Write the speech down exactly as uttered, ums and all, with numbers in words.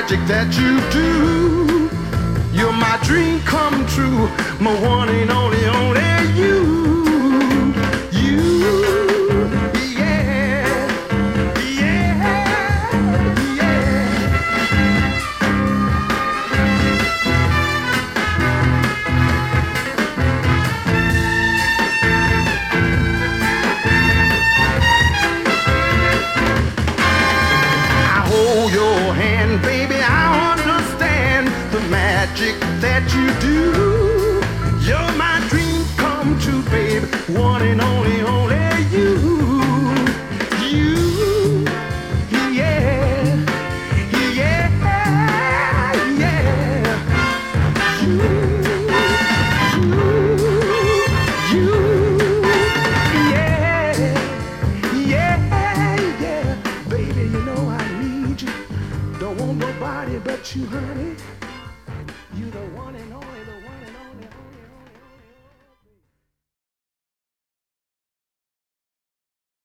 magic that you do. You're my dream come true, my one and only, only you. Magic that you do. You're my dream come true, baby. One and only, only you. You, yeah, yeah, yeah. You, you, you, yeah, yeah, yeah. Baby, you know I need you. Don't want nobody but you, honey. You don't want